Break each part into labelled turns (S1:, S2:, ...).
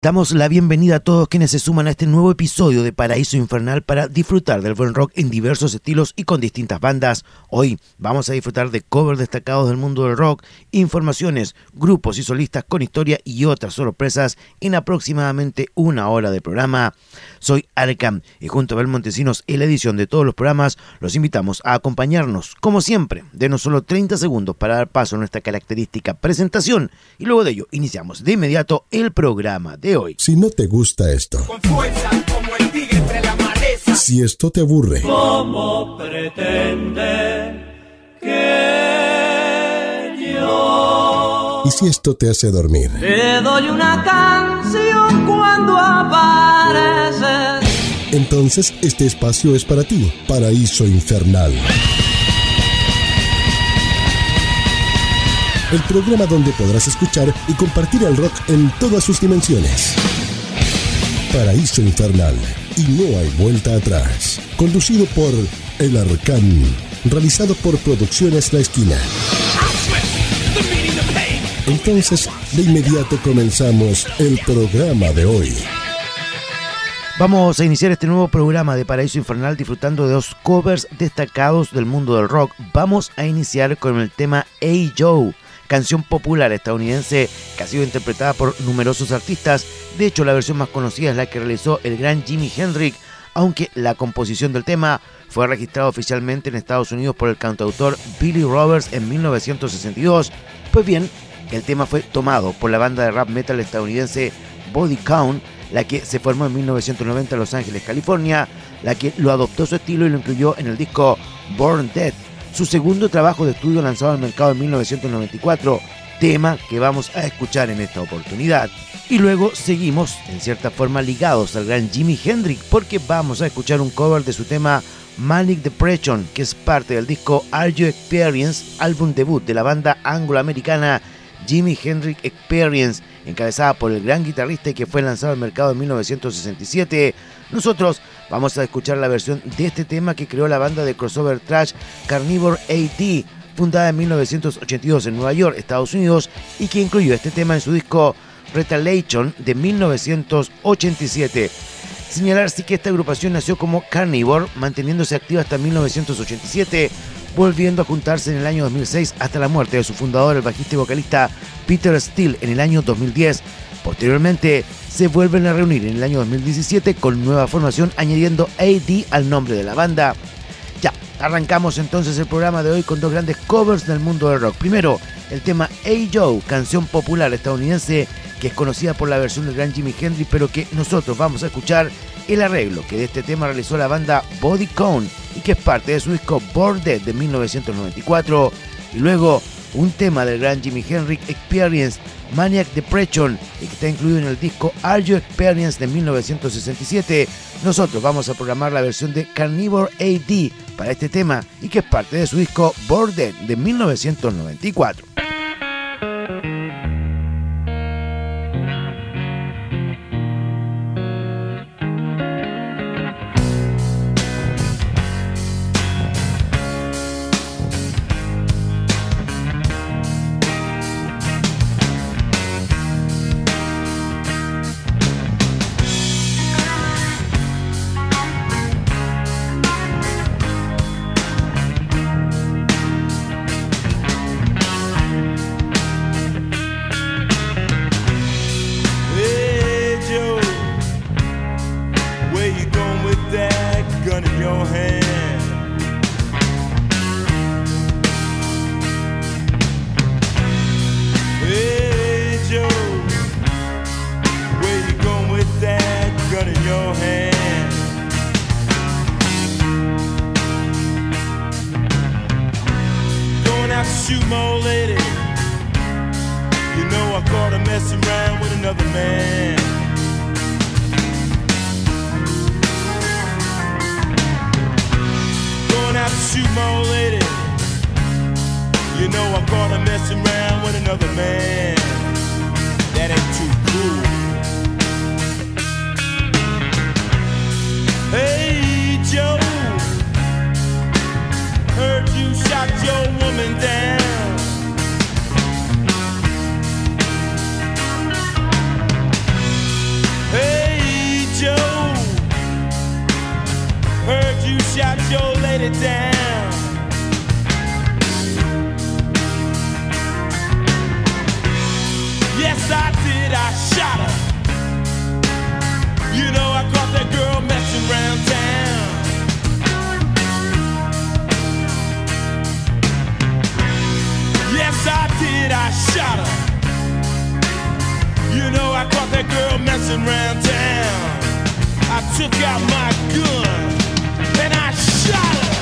S1: Damos la bienvenida a todos quienes se suman a este nuevo episodio de Paraíso Infernal para disfrutar del buen rock en diversos estilos y con distintas bandas. Hoy vamos a disfrutar de covers destacados del mundo del rock, informaciones, grupos y solistas con historia y otras sorpresas en aproximadamente una hora de programa. Soy Arkham y junto a Abel Montesinos en la edición de todos los programas los invitamos a acompañarnos, como siempre, denos solo 30 segundos para dar paso a nuestra característica presentación y luego de ello iniciamos de inmediato el programa de hoy.
S2: Si no te gusta esto,
S3: con fuerza como el tigre entre la maleza.
S2: Si esto te aburre,
S4: ¿cómo pretende que yo?
S2: Y si esto te hace dormir,
S4: Te doy una canción cuando apareces.
S2: Entonces este espacio es para ti. Paraíso Infernal. El programa donde podrás escuchar y compartir el rock en todas sus dimensiones. Paraíso Infernal. Y no hay vuelta atrás. Conducido por El Arcán. Realizado por Producciones La Esquina. Entonces, de inmediato comenzamos el programa de hoy.
S1: Vamos a iniciar este nuevo programa de Paraíso Infernal disfrutando de dos covers destacados del mundo del rock. Vamos a iniciar con el tema Hey Joe, canción popular estadounidense que ha sido interpretada por numerosos artistas. De hecho, la versión más conocida es la que realizó el gran Jimi Hendrix, aunque la composición del tema fue registrada oficialmente en Estados Unidos por el cantautor Billy Roberts en 1962. Pues bien, el tema fue tomado por la banda de rap metal estadounidense Body Count, la que se formó en 1990 en Los Ángeles, California, la que lo adoptó su estilo y lo incluyó en el disco Born Dead, su segundo trabajo de estudio lanzado al mercado en 1994, tema que vamos a escuchar en esta oportunidad. Y luego seguimos, en cierta forma, ligados al gran Jimi Hendrix, porque vamos a escuchar un cover de su tema Manic Depression, que es parte del disco Are You Experience, álbum debut de la banda angloamericana Jimi Hendrix Experience, encabezada por el gran guitarrista y que fue lanzado al mercado en 1967. Nosotros vamos a escuchar la versión de este tema que creó la banda de crossover thrash Carnivore AD, fundada en 1982 en Nueva York, Estados Unidos, y que incluyó este tema en su disco Retaliation de 1987. Señalar sí que esta agrupación nació como Carnivore, manteniéndose activa hasta 1987, volviendo a juntarse en el año 2006 hasta la muerte de su fundador, el bajista y vocalista Peter Steele, en el año 2010. Posteriormente se vuelven a reunir en el año 2017 con nueva formación, añadiendo AD al nombre de la banda. Ya, arrancamos entonces el programa de hoy con dos grandes covers del mundo del rock. Primero, el tema Hey Joe, canción popular estadounidense que es conocida por la versión del gran Jimi Hendrix, pero que nosotros vamos a escuchar el arreglo que de este tema realizó la banda Body Count y que es parte de su disco Born Dead de 1994. Y luego un tema del gran Jimi Hendrix Experience, Manic Depression, y que está incluido en el disco Are You Experience de 1967. Nosotros vamos a programar la versión de Carnivore AD para este tema y que es parte de su disco Born Dead de 1994.
S3: shot your lady down. Yes, I did, I shot her. You know I caught that girl messing around town. Yes, I did, I shot her. You know I caught that girl messing around town. I took out my gun and I shot her.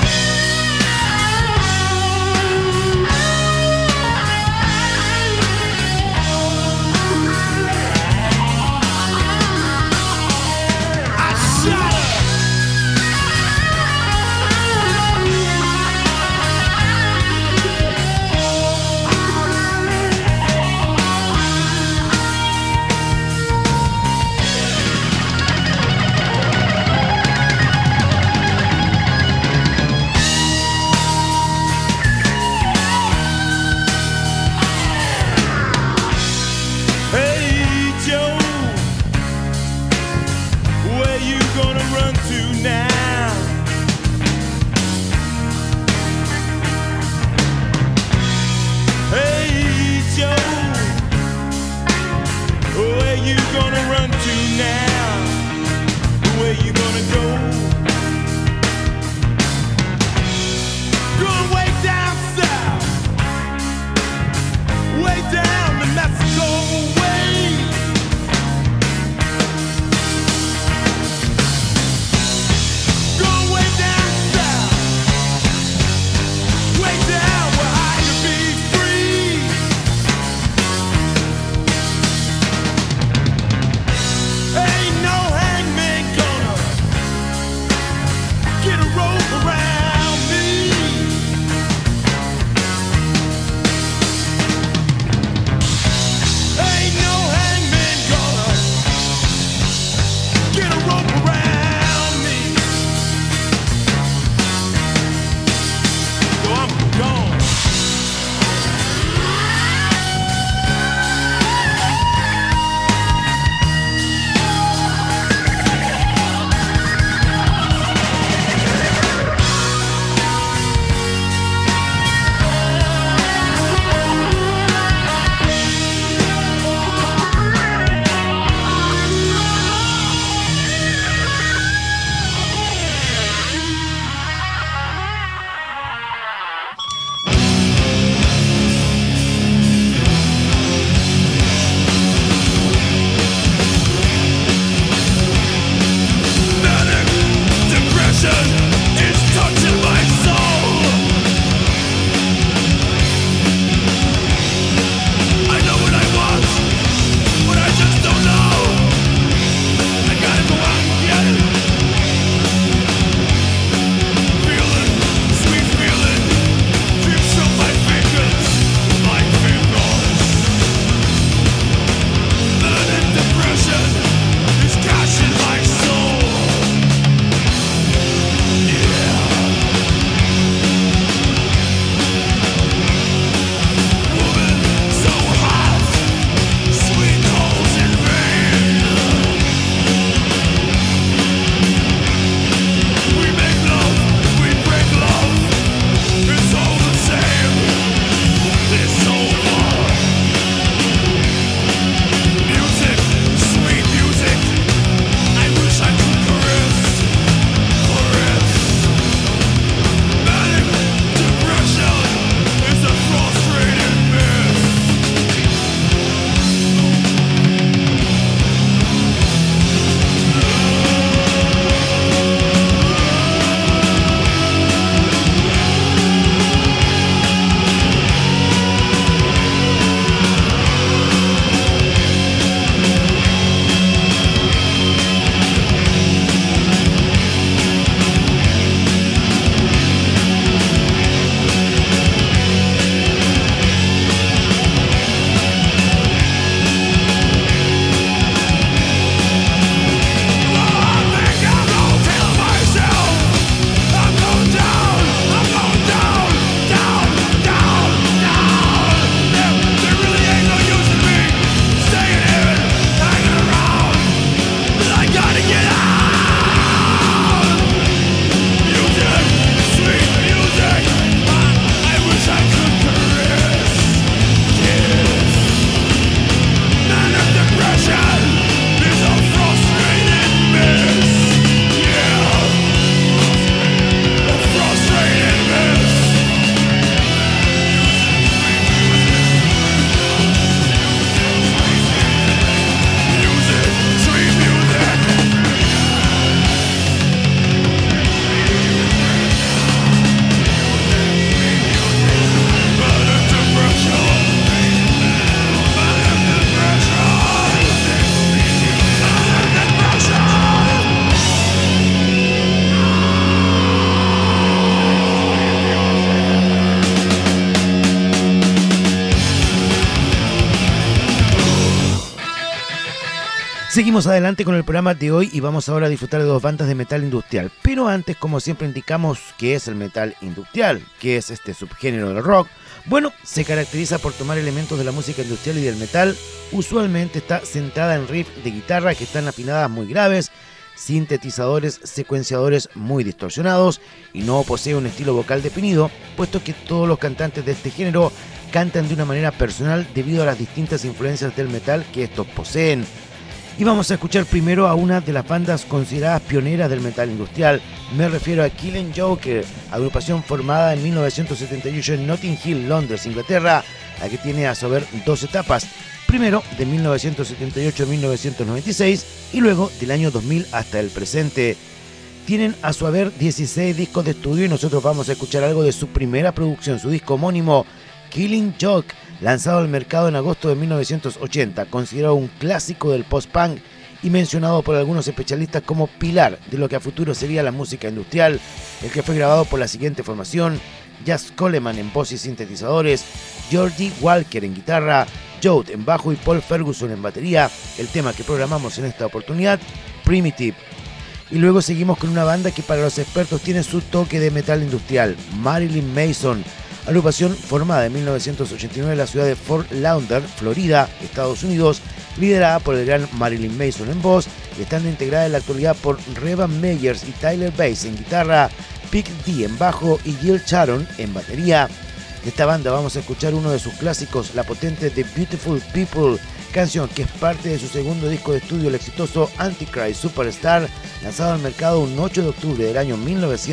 S1: Seguimos adelante con el programa de hoy y vamos ahora a disfrutar de dos bandas de metal industrial. Pero antes, como siempre, indicamos qué es el metal industrial, qué es este subgénero del rock. Bueno, se caracteriza por tomar elementos de la música industrial y del metal. Usualmente está centrada en riffs de guitarra que están afinadas muy graves, sintetizadores, secuenciadores muy distorsionados y no posee un estilo vocal definido, puesto que todos los cantantes de este género cantan de una manera personal debido a las distintas influencias del metal que estos poseen. Y vamos a escuchar primero a una de las bandas consideradas pioneras del metal industrial. Me refiero a Killing Joke, agrupación formada en 1978 en Notting Hill, Londres, Inglaterra, la que tiene a su haber dos etapas. Primero de 1978 a 1996 y luego del año 2000 hasta el presente. Tienen a su haber 16 discos de estudio y nosotros vamos a escuchar algo de su primera producción, su disco homónimo Killing Joke, lanzado al mercado en agosto de 1980, considerado un clásico del post-punk y mencionado por algunos especialistas como pilar de lo que a futuro sería la música industrial, el que fue grabado por la siguiente formación: Jazz Coleman en voz y sintetizadores, Georgie Walker en guitarra, Joe en bajo y Paul Ferguson en batería. El tema que programamos en esta oportunidad, Primitive. Y luego seguimos con una banda que para los expertos tiene su toque de metal industrial, Marilyn Mason, agrupación formada en 1989 en la ciudad de Fort Lauderdale, Florida, Estados Unidos, liderada por el gran Marilyn Mason en voz, y estando integrada en la actualidad por Revan Meyers y Tyler Bass en guitarra, Pick D en bajo y Jill Sharon en batería. De esta banda vamos a escuchar uno de sus clásicos, la potente The Beautiful People, canción que es parte de su segundo disco de estudio, el exitoso Antichrist Superstar, lanzado al mercado un 8 de octubre del año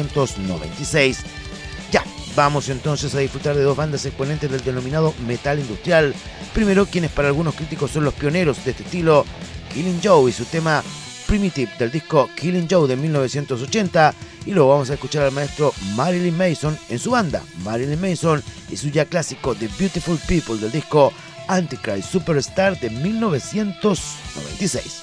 S1: 1996. Ya, vamos entonces a disfrutar de dos bandas exponentes del denominado metal industrial. Primero, quienes para algunos críticos son los pioneros de este estilo, Killing Joe y su tema Primitive del disco Killing Joe de 1980, y luego vamos a escuchar al maestro Marilyn Mason en su banda Marilyn Mason y su ya clásico The Beautiful People del disco Antichrist Superstar de 1996.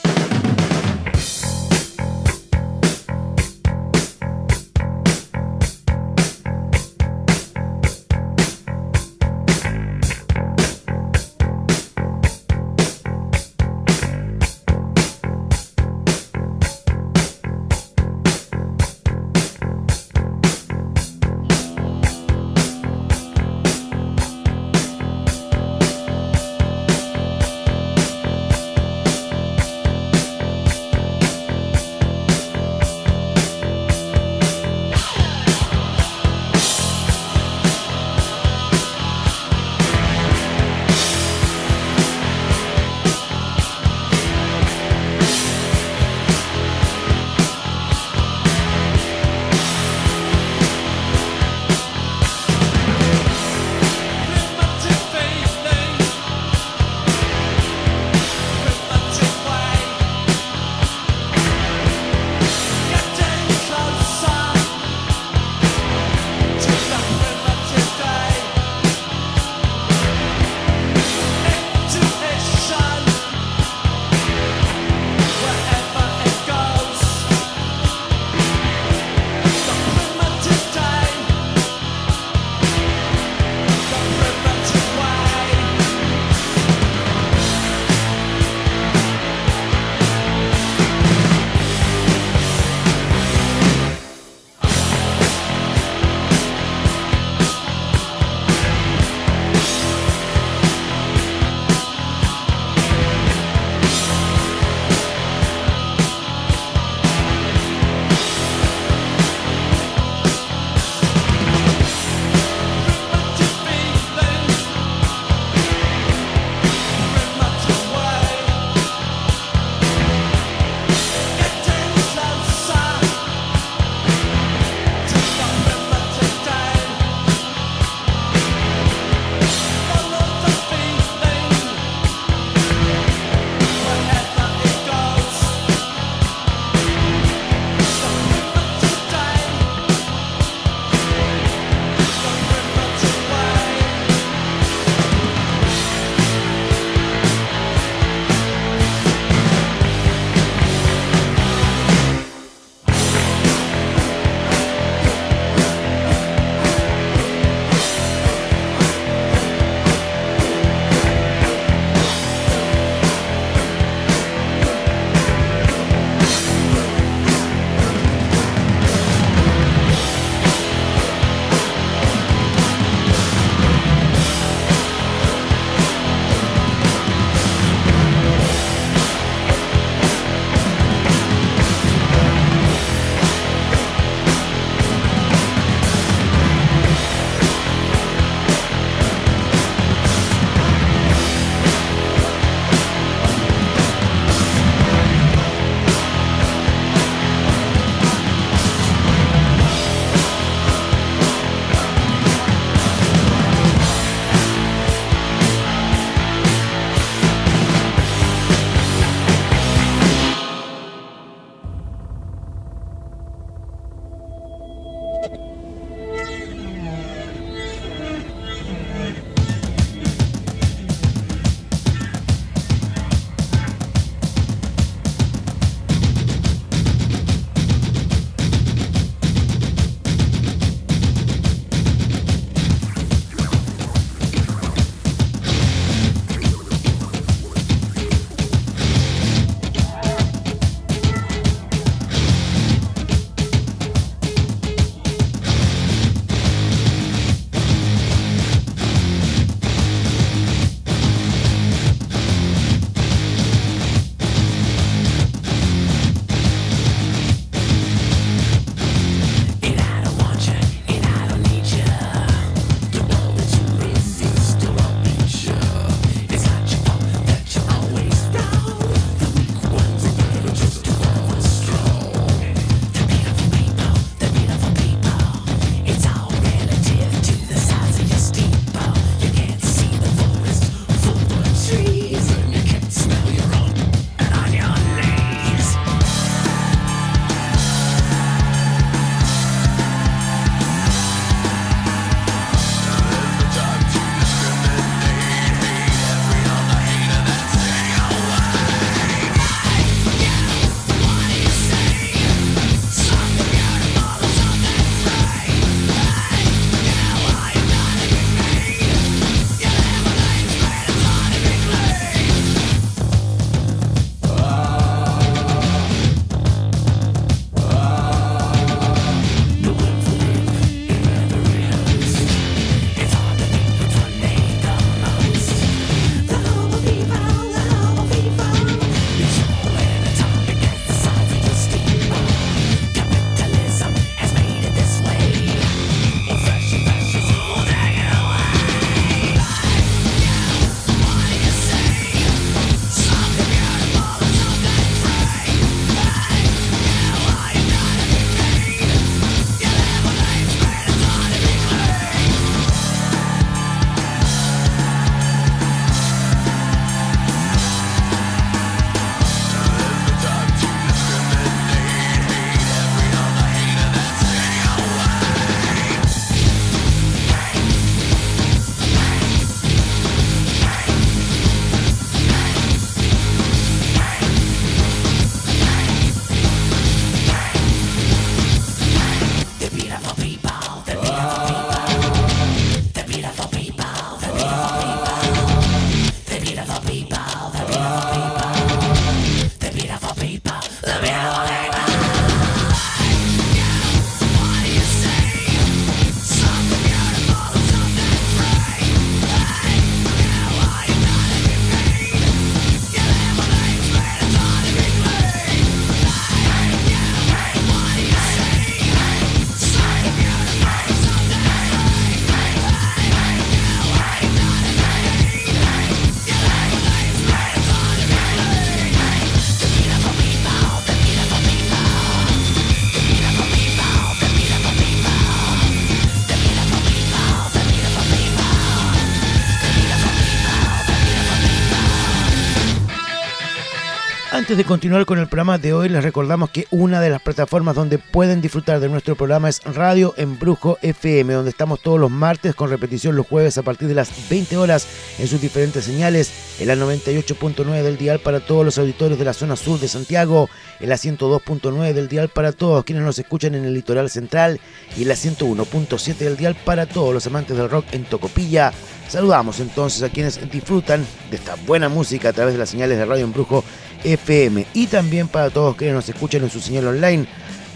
S1: Antes de continuar con el programa de hoy, les recordamos que una de las plataformas donde pueden disfrutar de nuestro programa es Radio Embrujo FM, donde estamos todos los martes con repetición los jueves a partir de las 20 horas en sus diferentes señales, en la 98.9 del dial para todos los auditores de la zona sur de Santiago, en la 102.9 del dial para todos quienes nos escuchan en el litoral central y en la 101.7 del dial para todos los amantes del rock en Tocopilla. Saludamos entonces a quienes disfrutan de esta buena música a través de las señales de Radio Embrujo FM y también para todos quienes nos escuchan en su señal online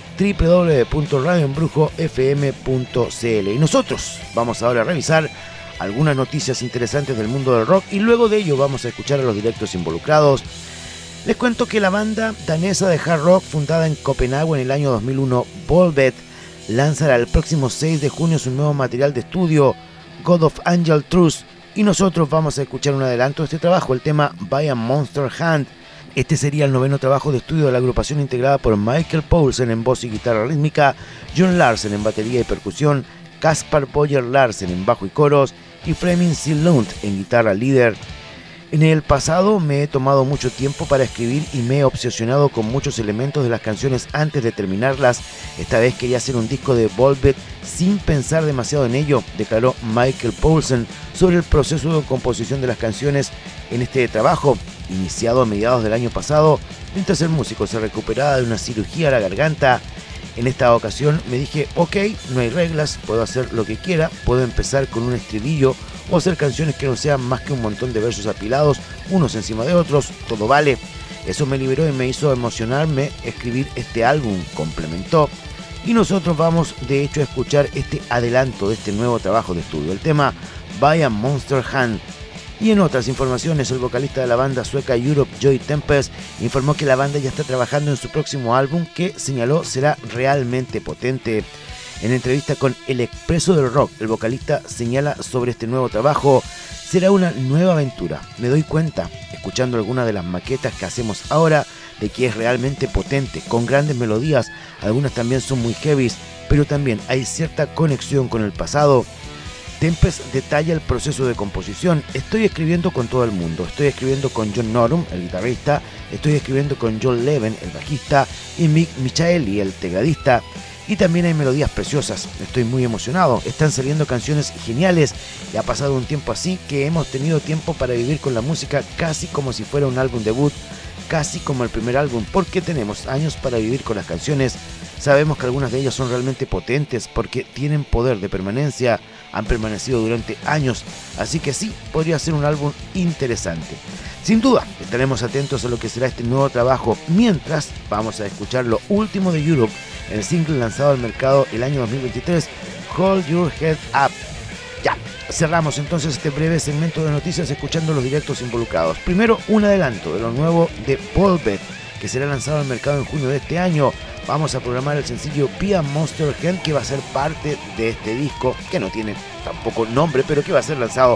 S1: www.radioembrujofm.cl. Y nosotros vamos ahora a revisar algunas noticias interesantes del mundo del rock y luego de ello vamos a escuchar a los directos involucrados. Les cuento que la banda danesa de hard rock fundada en Copenhague en el año 2001, Volbeat, lanzará el próximo 6 de junio su nuevo material de estudio, God of Angel Truth, y nosotros vamos a escuchar un adelanto de este trabajo, el tema By a Monster Hand. Este sería el 9º trabajo de estudio de la agrupación integrada por Michael Poulsen en voz y guitarra rítmica, John Larsen en batería y percusión, Kaspar Boyer Larsen en bajo y coros y Flemming Lund en guitarra líder. En el pasado me he tomado mucho tiempo para escribir y me he obsesionado con muchos elementos de las canciones antes de terminarlas. Esta vez quería hacer un disco de Volbeat sin pensar demasiado en ello, declaró Michael Poulsen sobre el proceso de composición de las canciones en este trabajo, iniciado a mediados del año pasado, mientras el músico se recuperaba de una cirugía a la garganta. En esta ocasión me dije, ok, no hay reglas, puedo hacer lo que quiera, puedo empezar con un estribillo o hacer canciones que no sean más que un montón de versos apilados, unos encima de otros, todo vale. Eso me liberó y me hizo emocionarme escribir este álbum, complementó. Y nosotros vamos de hecho a escuchar este adelanto de este nuevo trabajo de estudio, el tema By a Monster Hand. Y en otras informaciones, el vocalista de la banda sueca Europe, Joy Tempest, informó que la banda ya está trabajando en su próximo álbum que señaló será realmente potente. En entrevista con El Expreso del Rock, el vocalista señala sobre este nuevo trabajo: será una nueva aventura. Me doy cuenta, escuchando algunas de las maquetas que hacemos ahora, de que es realmente potente, con grandes melodías, algunas también son muy heavies, pero también hay cierta conexión con el pasado. Tempest detalla el proceso de composición. Estoy escribiendo con todo el mundo. Estoy escribiendo con John Norum, el guitarrista. Estoy escribiendo con John Leven, el bajista. Y Mick Michaeli, el tecladista. Y también hay melodías preciosas. Estoy muy emocionado. Están saliendo canciones geniales. Y ha pasado un tiempo así que hemos tenido tiempo para vivir con la música casi como si fuera un álbum debut. Casi como el primer álbum. Porque tenemos años para vivir con las canciones. Sabemos que algunas de ellas son realmente potentes porque tienen poder de permanencia, han permanecido durante años, así que sí, podría ser un álbum interesante. Sin duda, estaremos atentos a lo que será este nuevo trabajo, mientras vamos a escuchar lo último de Europe, el single lanzado al mercado el año 2023, Hold Your Head Up. Ya, cerramos entonces este breve segmento de noticias escuchando los directos involucrados. Primero, un adelanto de lo nuevo de Volbeat, que será lanzado al mercado en junio de este año. Vamos a programar el sencillo Be a Monster Hand, que va a ser parte de este disco, que no tiene tampoco nombre, pero que va a ser lanzado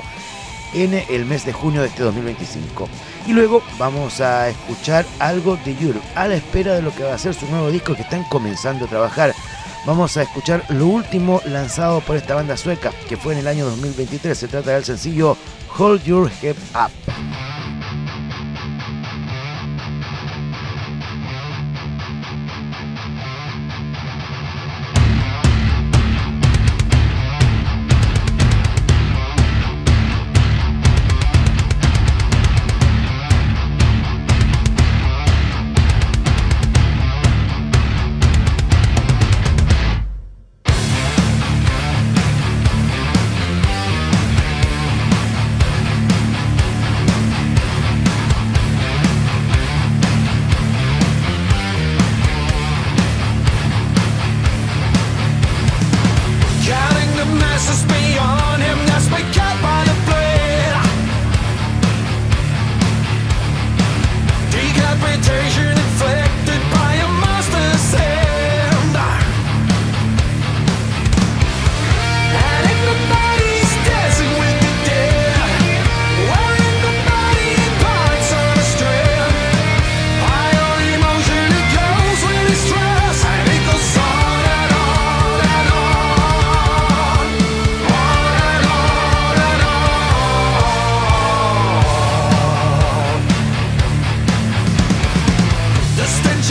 S1: en el mes de junio de este 2025. Y luego vamos a escuchar algo de Europe, a la espera de lo que va a ser su nuevo disco que están comenzando a trabajar. Vamos a escuchar lo último lanzado por esta banda sueca, que fue en el año 2023. Se trata del sencillo Hold Your Head Up.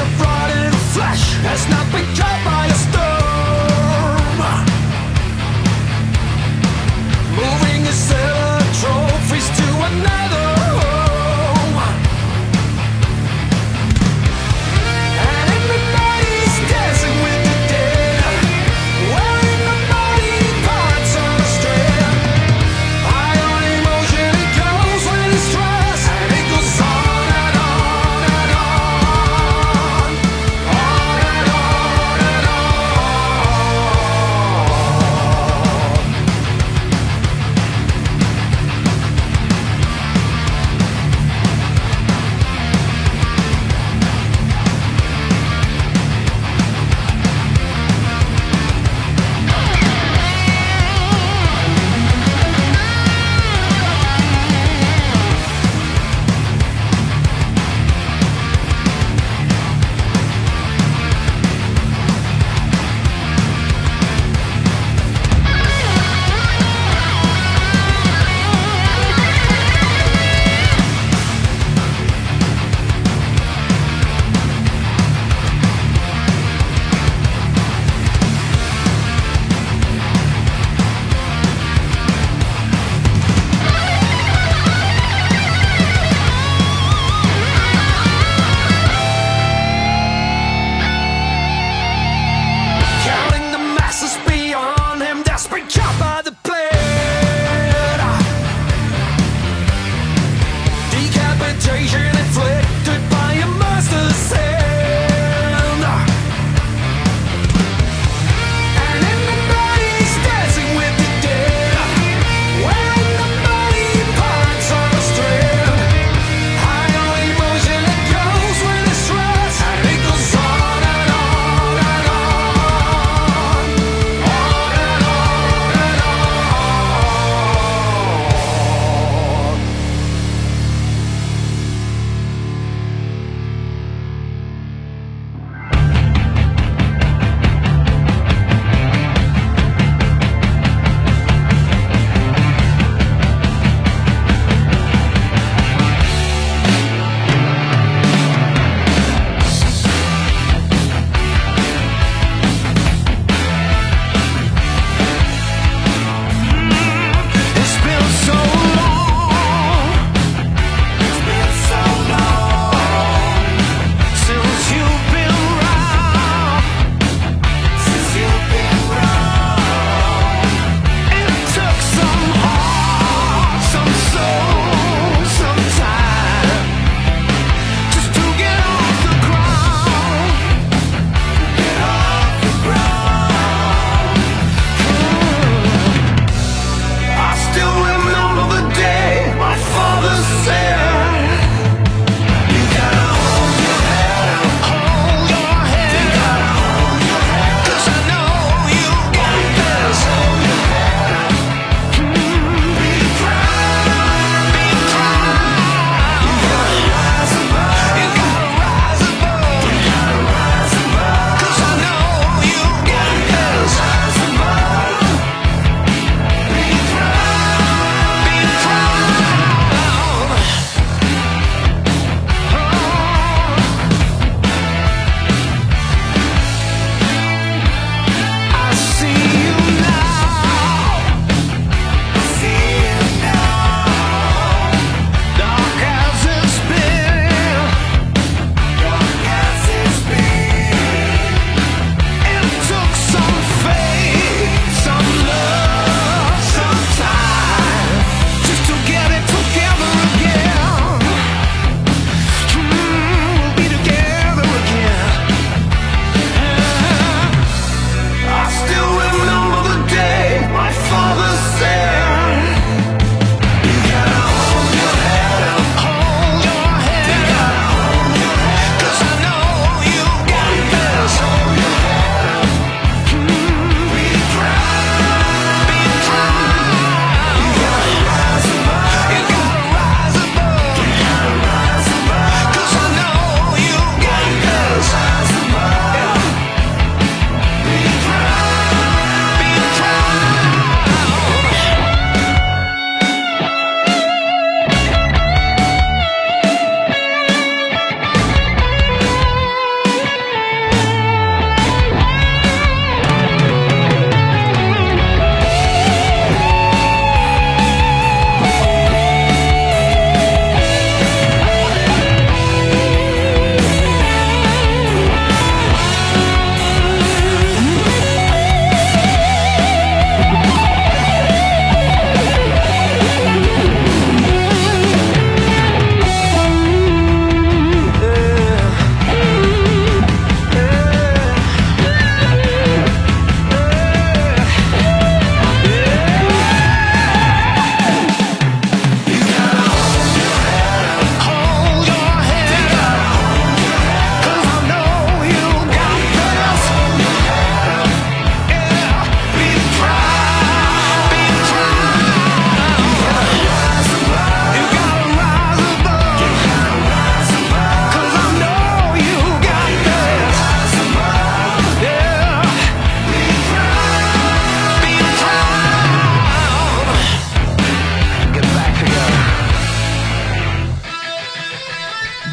S3: of rotting flesh has not been cut by a storm. Moving his silver trophies to another home. And everybody's dancing with the dead, wearing the body parts on a strand. High on emotion it goes when it's stressed, and it goes on and on and on.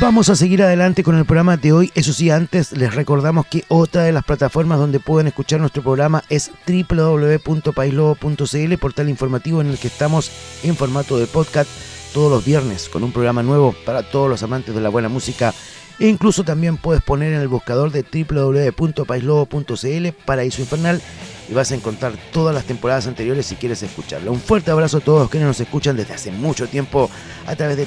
S1: Vamos a seguir adelante con el programa de hoy. Eso sí, antes les recordamos que otra de las plataformas donde pueden escuchar nuestro programa es www.paislobo.cl, portal informativo en el que estamos en formato de podcast todos los viernes con un programa nuevo para todos los amantes de la buena música. E incluso también puedes poner en el buscador de www.paislobo.cl Paraíso Infernal y vas a encontrar todas las temporadas anteriores si quieres escucharla. Un fuerte abrazo a todos quienes nos escuchan desde hace mucho tiempo a través de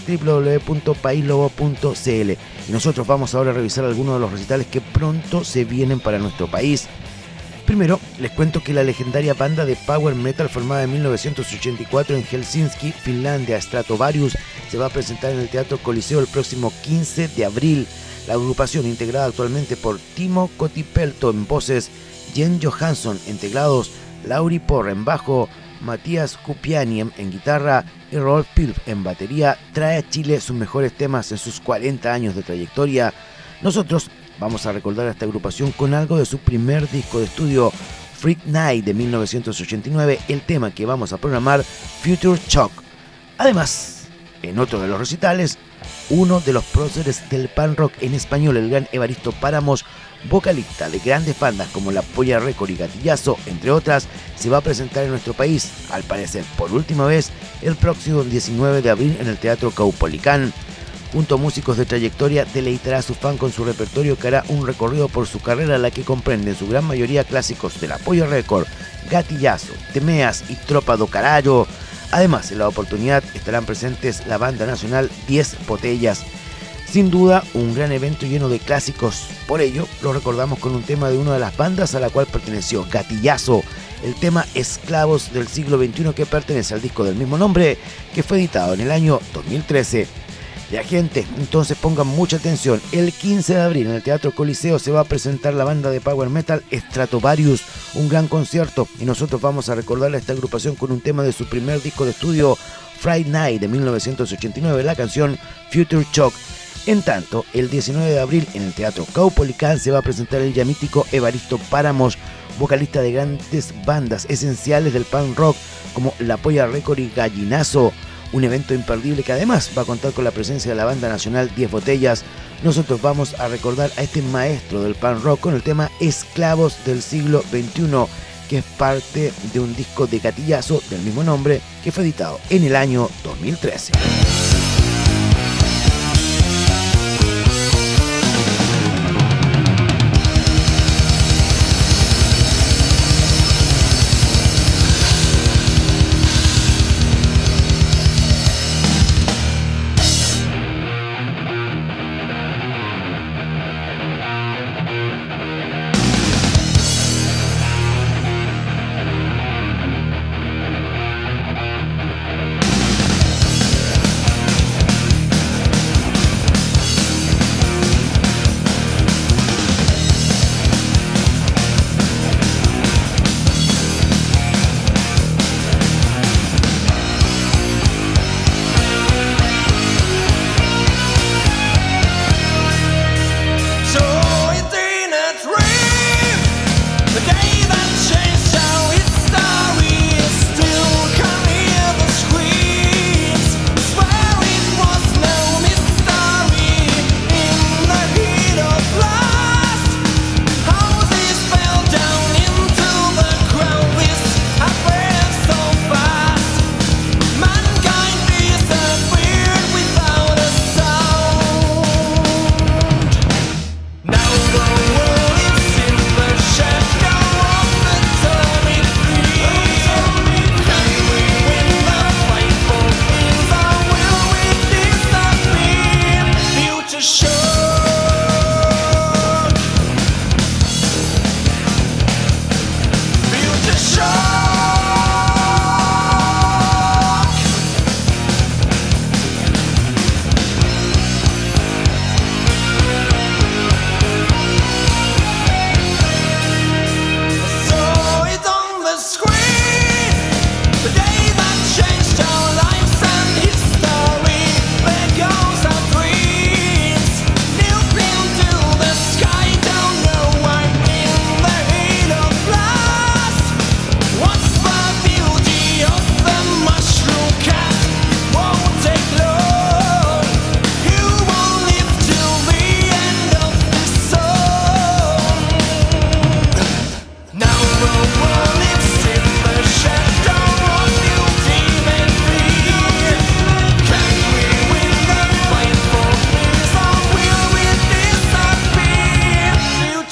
S1: www.paislobo.cl. Y nosotros vamos ahora a revisar algunos de los recitales que pronto se vienen para nuestro país. Primero, les cuento que la legendaria banda de power metal formada en 1984 en Helsinki, Finlandia, Stratovarius, se va a presentar en el Teatro Coliseo el próximo 15 de abril. La agrupación, integrada actualmente por Timo Kotipelto en voces, Jen Johansson en teclados, Lauri Porre en bajo, Matías Kupiani en guitarra y Rolf Pilf en batería, trae a Chile sus mejores temas en sus 40 años de trayectoria. Nosotros vamos a recordar a esta agrupación con algo de su primer disco de estudio, Freak Night de 1989, el tema que vamos a programar, Future Shock. Además, en otro de los recitales, uno de los próceres del punk rock en español, el gran Evaristo Páramos, vocalista de grandes bandas como La Polla Record y Gatillazo, entre otras, se va a presentar en nuestro país, al parecer por última vez, el próximo 19 de abril en el Teatro Caupolicán. Junto a músicos de trayectoria, deleitará a su fan con su repertorio que hará un recorrido por su carrera, la que comprende en su gran mayoría clásicos de La Polla Record, Gatillazo, Temeas y Tropa do Carallo. Además, en la oportunidad estarán presentes la banda nacional 10 Botellas. Sin duda, un gran evento lleno de clásicos. Por ello, lo recordamos con un tema de una de las bandas a la cual perteneció, Gatillazo. El tema Esclavos del siglo XXI, que pertenece al disco del mismo nombre, que fue editado en el año 2013. Ya, gente, entonces pongan mucha atención. El 15 de abril en el Teatro Coliseo se va a presentar la banda de power metal Stratovarius, un gran concierto, y nosotros vamos a recordarle a esta agrupación con un tema de su primer disco de estudio, Friday Night de 1989, la canción Future Shock. En tanto, el 19 de abril en el Teatro Caupolicán se va a presentar el ya mítico Evaristo Páramos, vocalista de grandes bandas esenciales del punk rock como La Polla Record y Gallinazo. Un evento imperdible que además va a contar con la presencia de la banda nacional 10 Botellas. Nosotros vamos a recordar a este maestro del punk rock con el tema Esclavos del siglo XXI, que es parte de un disco de Gatillazo del mismo nombre que fue editado en el año 2013.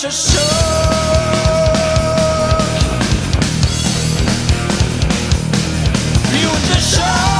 S3: Future shock. Future shock.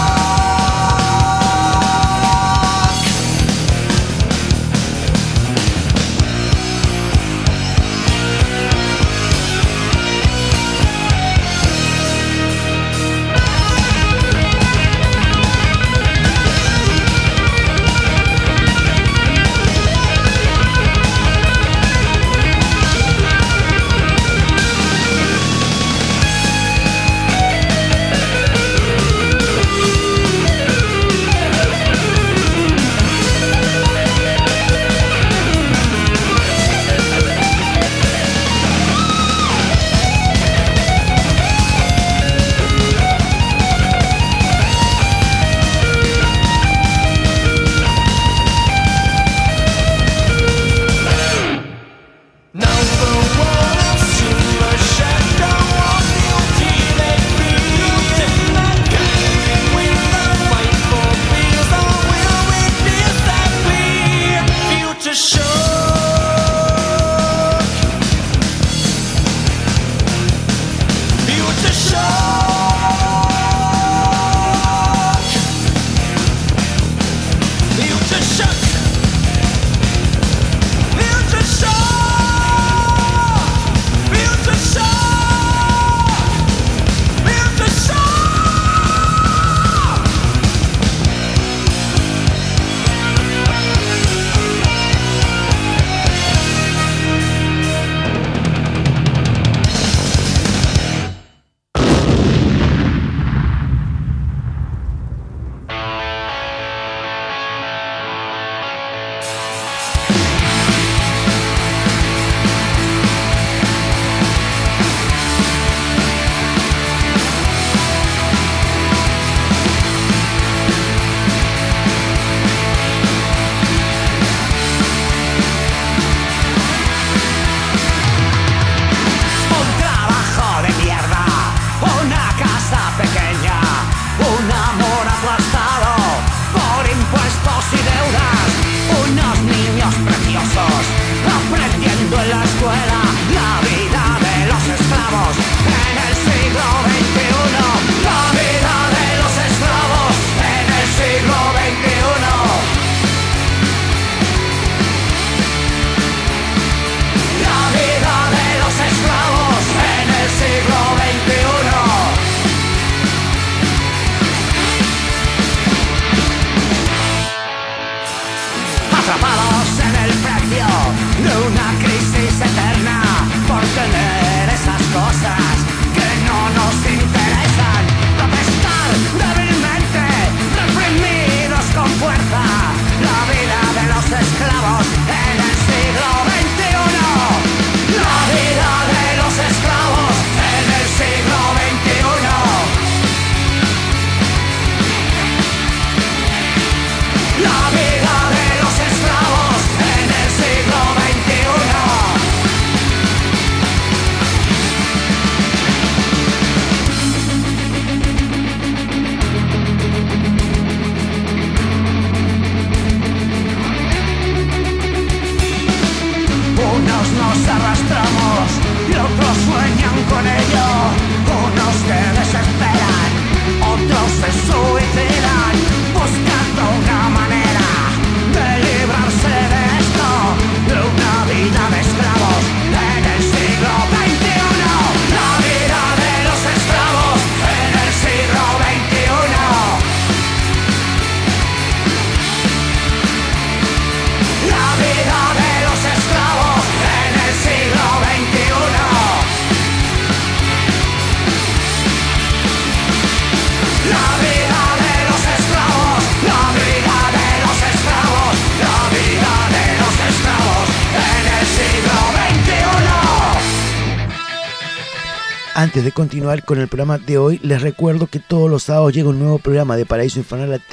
S1: Antes de continuar con el programa de hoy, les recuerdo que todos los sábados llega un nuevo programa de Paraíso Infernal a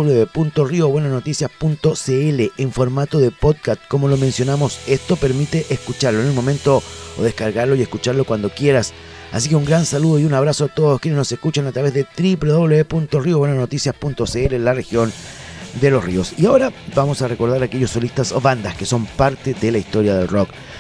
S1: www.riobuenanoticias.cl en formato de podcast. Como lo mencionamos, esto permite escucharlo en el momento o descargarlo y escucharlo cuando quieras. Así que un gran saludo y un abrazo a todos quienes nos escuchan a través de www.riobuenanoticias.cl en la región de Los Ríos. Y ahora vamos a recordar a aquellos solistas o bandas que son parte de la historia del rock.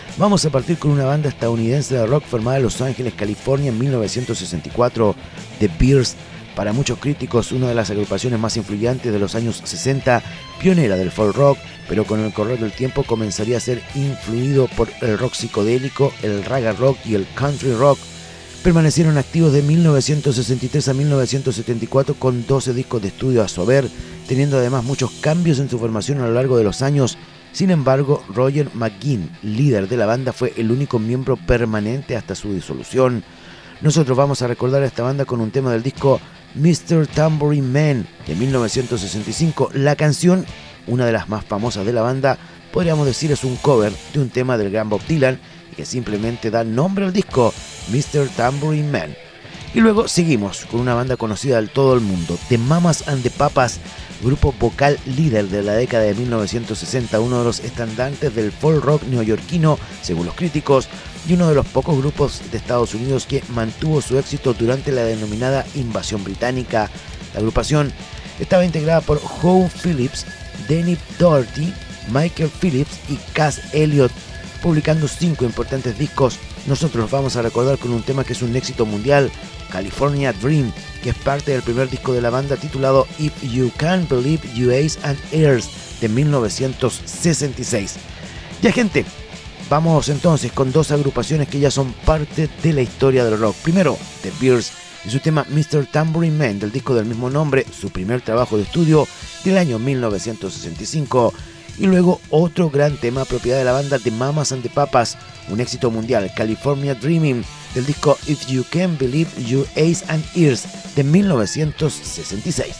S1: Vamos a partir con una banda estadounidense de rock formada en Los Ángeles, California en 1964, The Bears. Para muchos críticos, una de las agrupaciones más influyentes de los años 60, pionera del folk rock, pero con el correr del tiempo comenzaría a ser influido por el rock psicodélico, el raga rock y el country rock. Permanecieron activos de 1963 a 1974 con 12 discos de estudio a su haber, teniendo además muchos cambios en su formación a lo largo de los años. Sin embargo, Roger McGuinn, líder de la banda, fue el único miembro permanente hasta su disolución. Nosotros vamos a recordar a esta banda con un tema del disco Mr. Tambourine Man de 1965. La canción, una de las más famosas de la banda, podríamos decir es un cover de un tema del gran Bob Dylan y que simplemente da nombre al disco, Mr. Tambourine Man. Y luego seguimos con una banda conocida de todo el mundo, The Mamas and the Papas, grupo vocal líder de la década de 1960, uno de los estandartes del folk rock neoyorquino, según los críticos, y uno de los pocos grupos de Estados Unidos que mantuvo su éxito durante la denominada invasión británica. La agrupación estaba integrada por Howe Phillips, Denny Doherty, Michael Phillips y Cass Elliot, publicando 5 importantes discos. Nosotros los vamos a recordar con un tema que es un éxito mundial, California Dream, que es parte del primer disco de la banda titulado If You Can't Believe You Ace and Ears de 1966. Ya, gente, vamos entonces con 2 agrupaciones que ya son parte de la historia del rock. Primero, The Bears y su tema Mr. Tambourine Man del disco del mismo nombre, su primer trabajo de estudio del año 1965. Y luego otro gran tema propiedad de la banda The Mamas and the Papas, un éxito mundial, California Dreaming, del disco If You Can't Believe You Ace and Ears de 1966.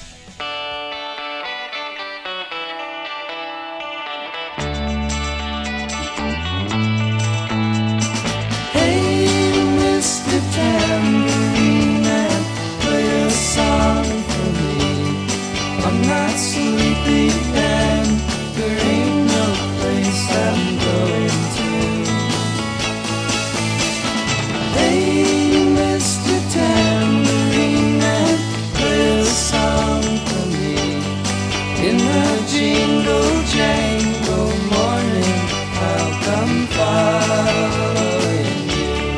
S4: Hey, Mr. Tambourine Man, play a song for me. I'm not sleepy and there ain't no place I'm going to. Hey, Mr. Tambourine Man, play a song for me. In the jingle jangle morning, I'll come following you.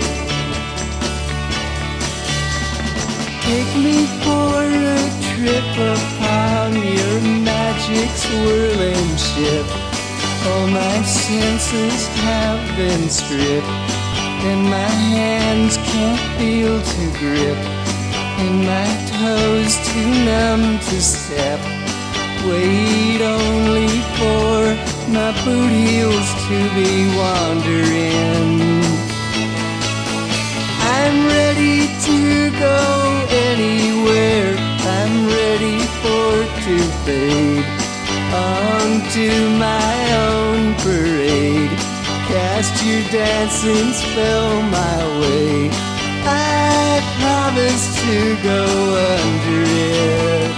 S4: Take me for a trip upon your magic swirling ship. All my senses have been stripped, and my hands can't feel to grip, and my toes too numb to step. Wait only for my boot heels to be wandering. I'm ready to go anywhere, I'm ready for to fade onto my own parade. Cast your dancing spell my way, I promise to go under it.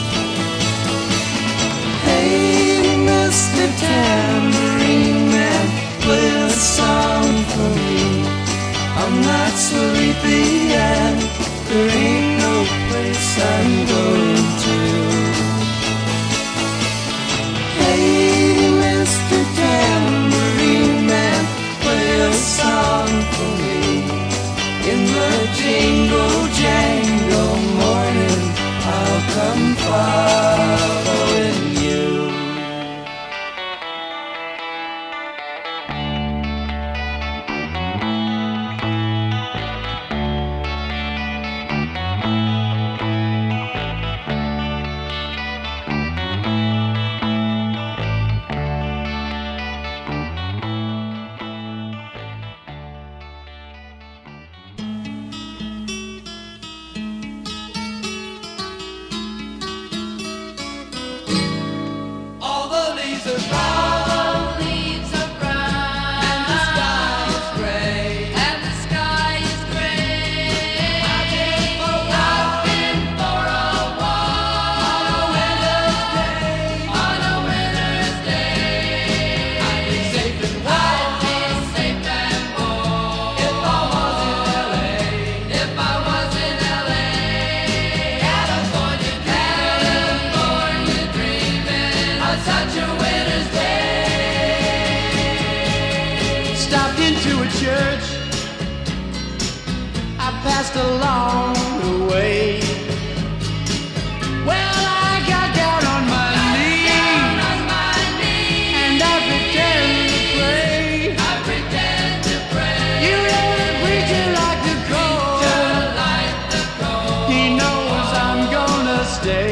S4: Hey, Mr. Tambourine Man, play a song for me. I'm not sleepy and there ain't no place I'm going to. Hey, Mr. Tambourine Man, play a song for me. In the jingle jangle morning, I'll come following you.
S3: church I passed along the way. Well, I got down on my knees and I pretend to pray. You know the preacher like the cold. He knows I'm gonna stay.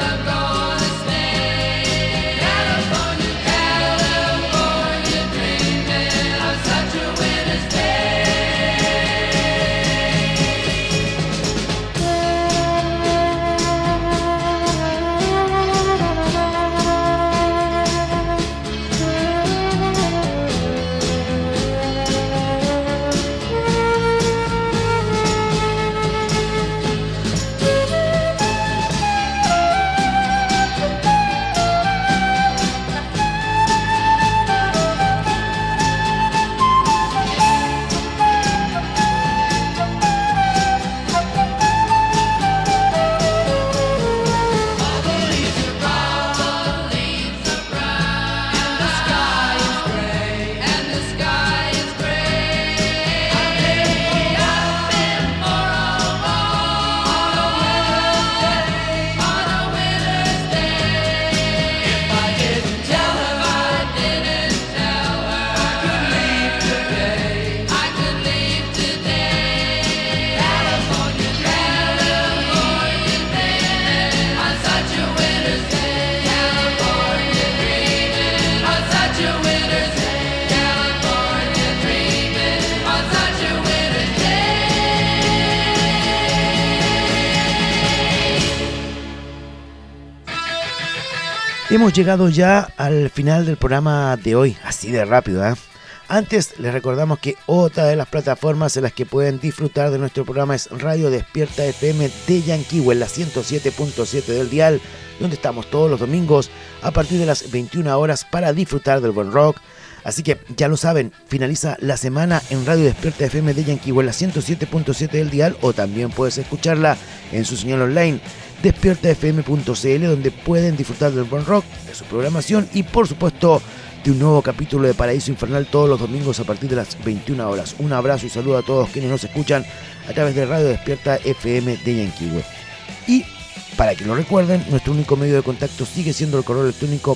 S1: Hemos llegado ya al final del programa de hoy, así de rápido, ¿eh? Antes les recordamos que otra de las plataformas en las que pueden disfrutar de nuestro programa es Radio Despierta FM de Yanquihue, en la 107.7 del dial, donde estamos todos los domingos a partir de las 21 horas para disfrutar del buen rock. Así que ya lo saben, finaliza la semana en Radio Despierta FM de Yanquihue, en la 107.7 del dial, o también puedes escucharla en su señal online despiertafm.cl, donde pueden disfrutar del buen rock, de su programación y por supuesto de un nuevo capítulo de Paraíso Infernal todos los domingos a partir de las 21 horas. Un abrazo y saludo a todos quienes nos escuchan a través de Radio Despierta FM de Yanquihue. Y para que lo recuerden, nuestro único medio de contacto sigue siendo el correo electrónico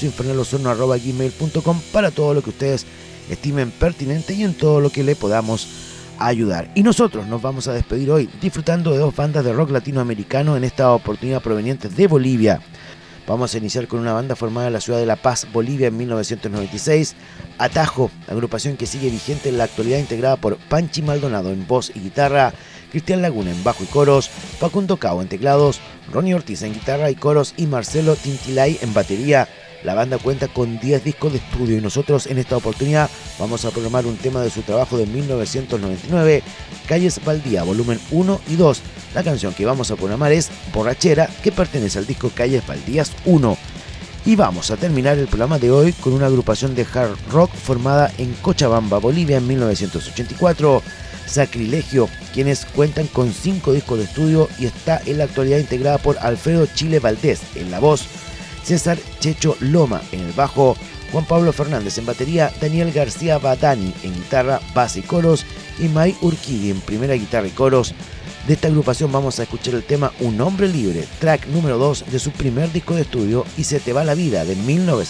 S1: paraísoinfernalosorno@gmail.com para todo lo que ustedes estimen pertinente y en todo lo que le podamos ayudar. Y nosotros nos vamos a despedir hoy disfrutando de dos bandas de rock latinoamericano, en esta oportunidad provenientes de Bolivia. Vamos a iniciar con una banda formada en la ciudad de La Paz, Bolivia, en 1996, Atajo, agrupación que sigue vigente en la actualidad, integrada por Panchi Maldonado en voz y guitarra, Cristian Laguna en bajo y coros, Facundo Cao en teclados, Ronnie Ortiz en guitarra y coros y Marcelo Tintilay en batería. La banda cuenta con 10 discos de estudio y nosotros en esta oportunidad vamos a programar un tema de su trabajo de 1999, Calles Baldía, volumen 1 y 2. La canción que vamos a programar es Borrachera, que pertenece al disco Calles Baldías 1. Y vamos a terminar el programa de hoy con una agrupación de hard rock formada en Cochabamba, Bolivia, en 1984, Sacrilegio, quienes cuentan con 5 discos de estudio y está en la actualidad integrada por Alfredo Chile Valdés en la voz, César Checho Loma en el bajo, Juan Pablo Fernández en batería, Daniel García Badani en guitarra, base y coros y May Urquidi en primera guitarra y coros. De esta agrupación vamos a escuchar el tema Un Hombre Libre, track número 2 de su primer disco de estudio, Y se te va la vida, de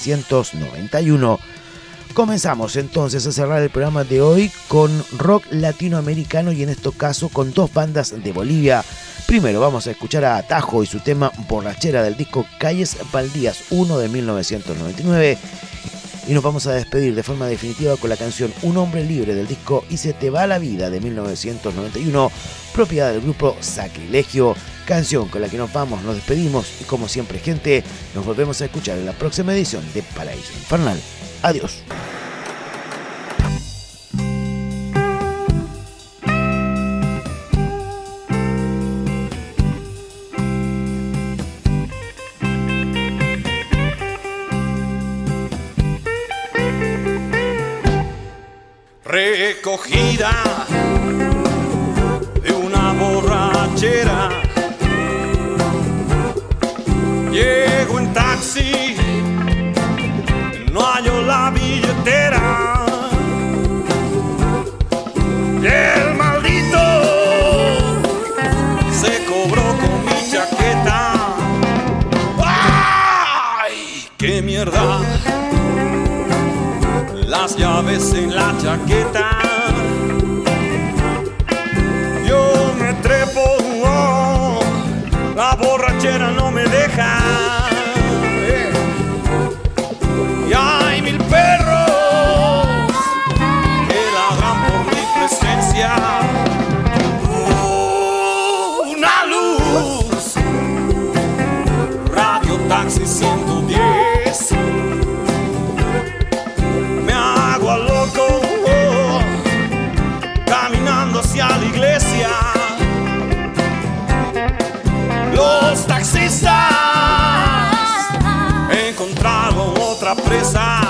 S1: 1991. Comenzamos entonces a cerrar el programa de hoy con rock latinoamericano y en este caso con dos bandas de Bolivia. Primero vamos a escuchar a Atajo y su tema Borrachera del disco Calles Baldías 1 de 1999 y nos vamos a despedir de forma definitiva con la canción Un Hombre Libre del disco Y se te va la vida de 1991, propiedad del grupo Sacrilegio, canción con la que nos despedimos y como siempre gente, nos volvemos a escuchar en la próxima edición de Paraíso Infernal. Adiós.
S5: Recogida de una borrachera, llego en taxi, no hallo la billetera, llaves en la chaqueta. Yo me trepo, oh, la borrachera no me deja. Y hay mil perros que ladran por mi presencia. Una luz, Radio Taxi 110. Me hago al loco, oh, caminando hacia la iglesia. Los taxistas encontraron otra presa.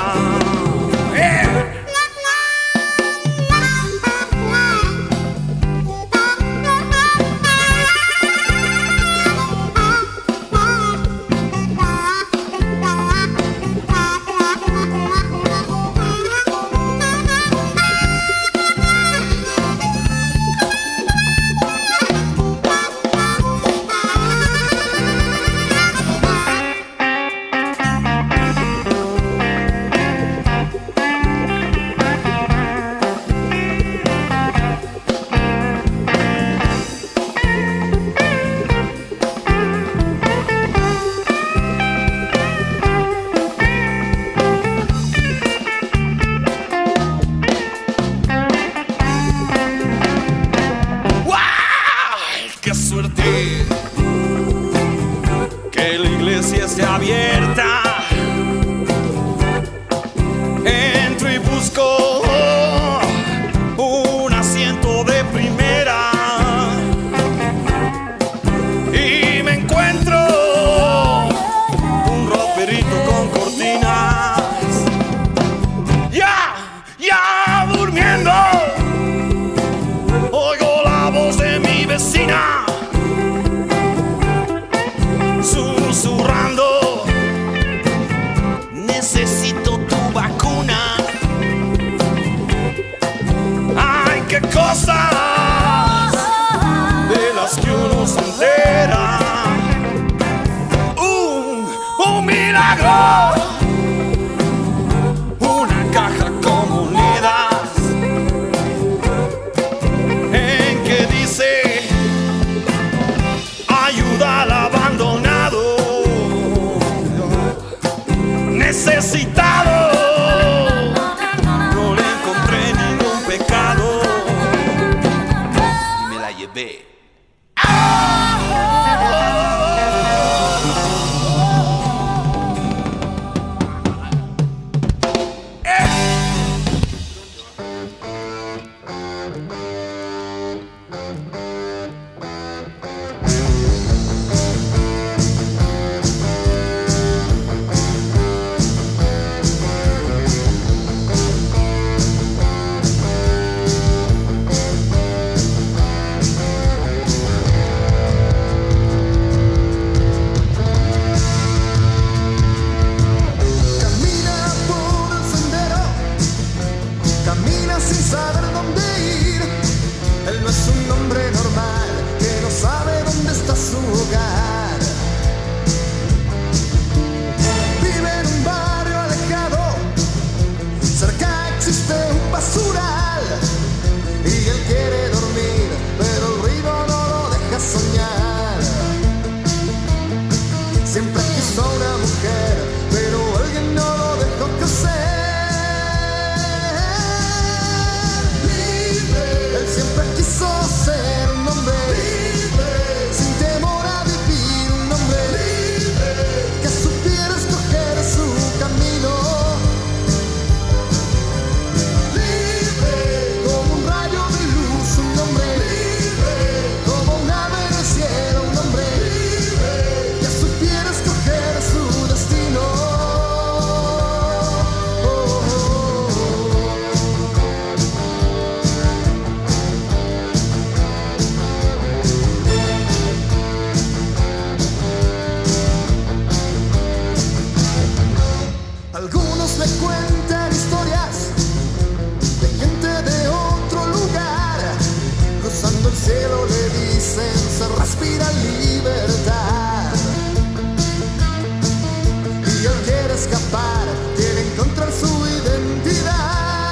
S6: escapar, quiere encontrar su identidad.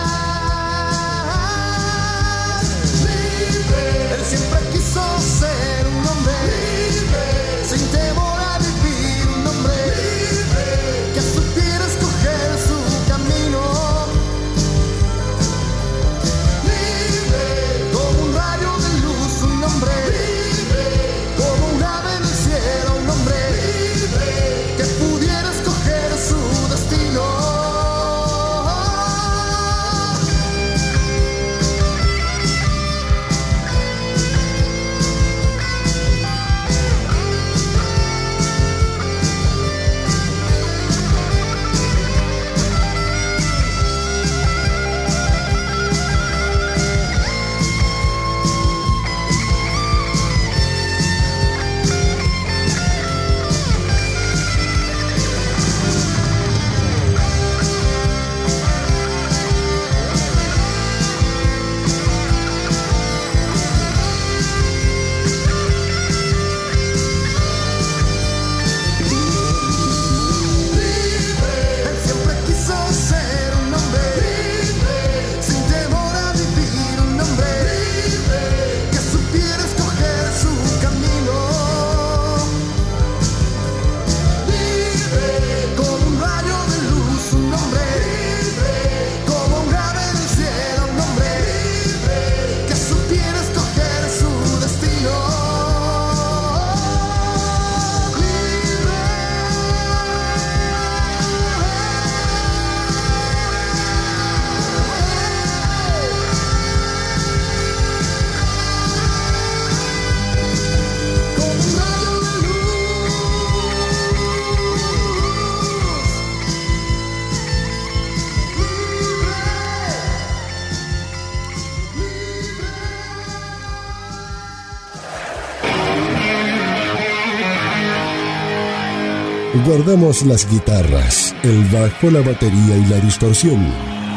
S2: Guardamos las guitarras, el bajo, la batería y la distorsión.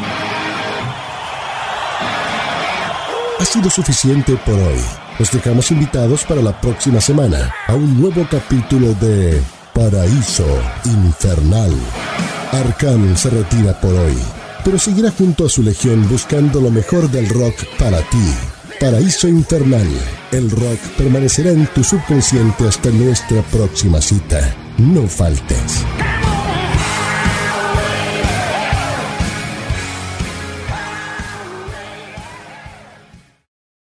S2: Ha sido suficiente por hoy. Los dejamos invitados para la próxima semana a un nuevo capítulo de Paraíso Infernal. Arkan se retira por hoy, pero seguirá junto a su legión buscando lo mejor del rock para ti. Paraíso Infernal. El rock permanecerá en tu subconsciente hasta nuestra próxima cita. No faltes.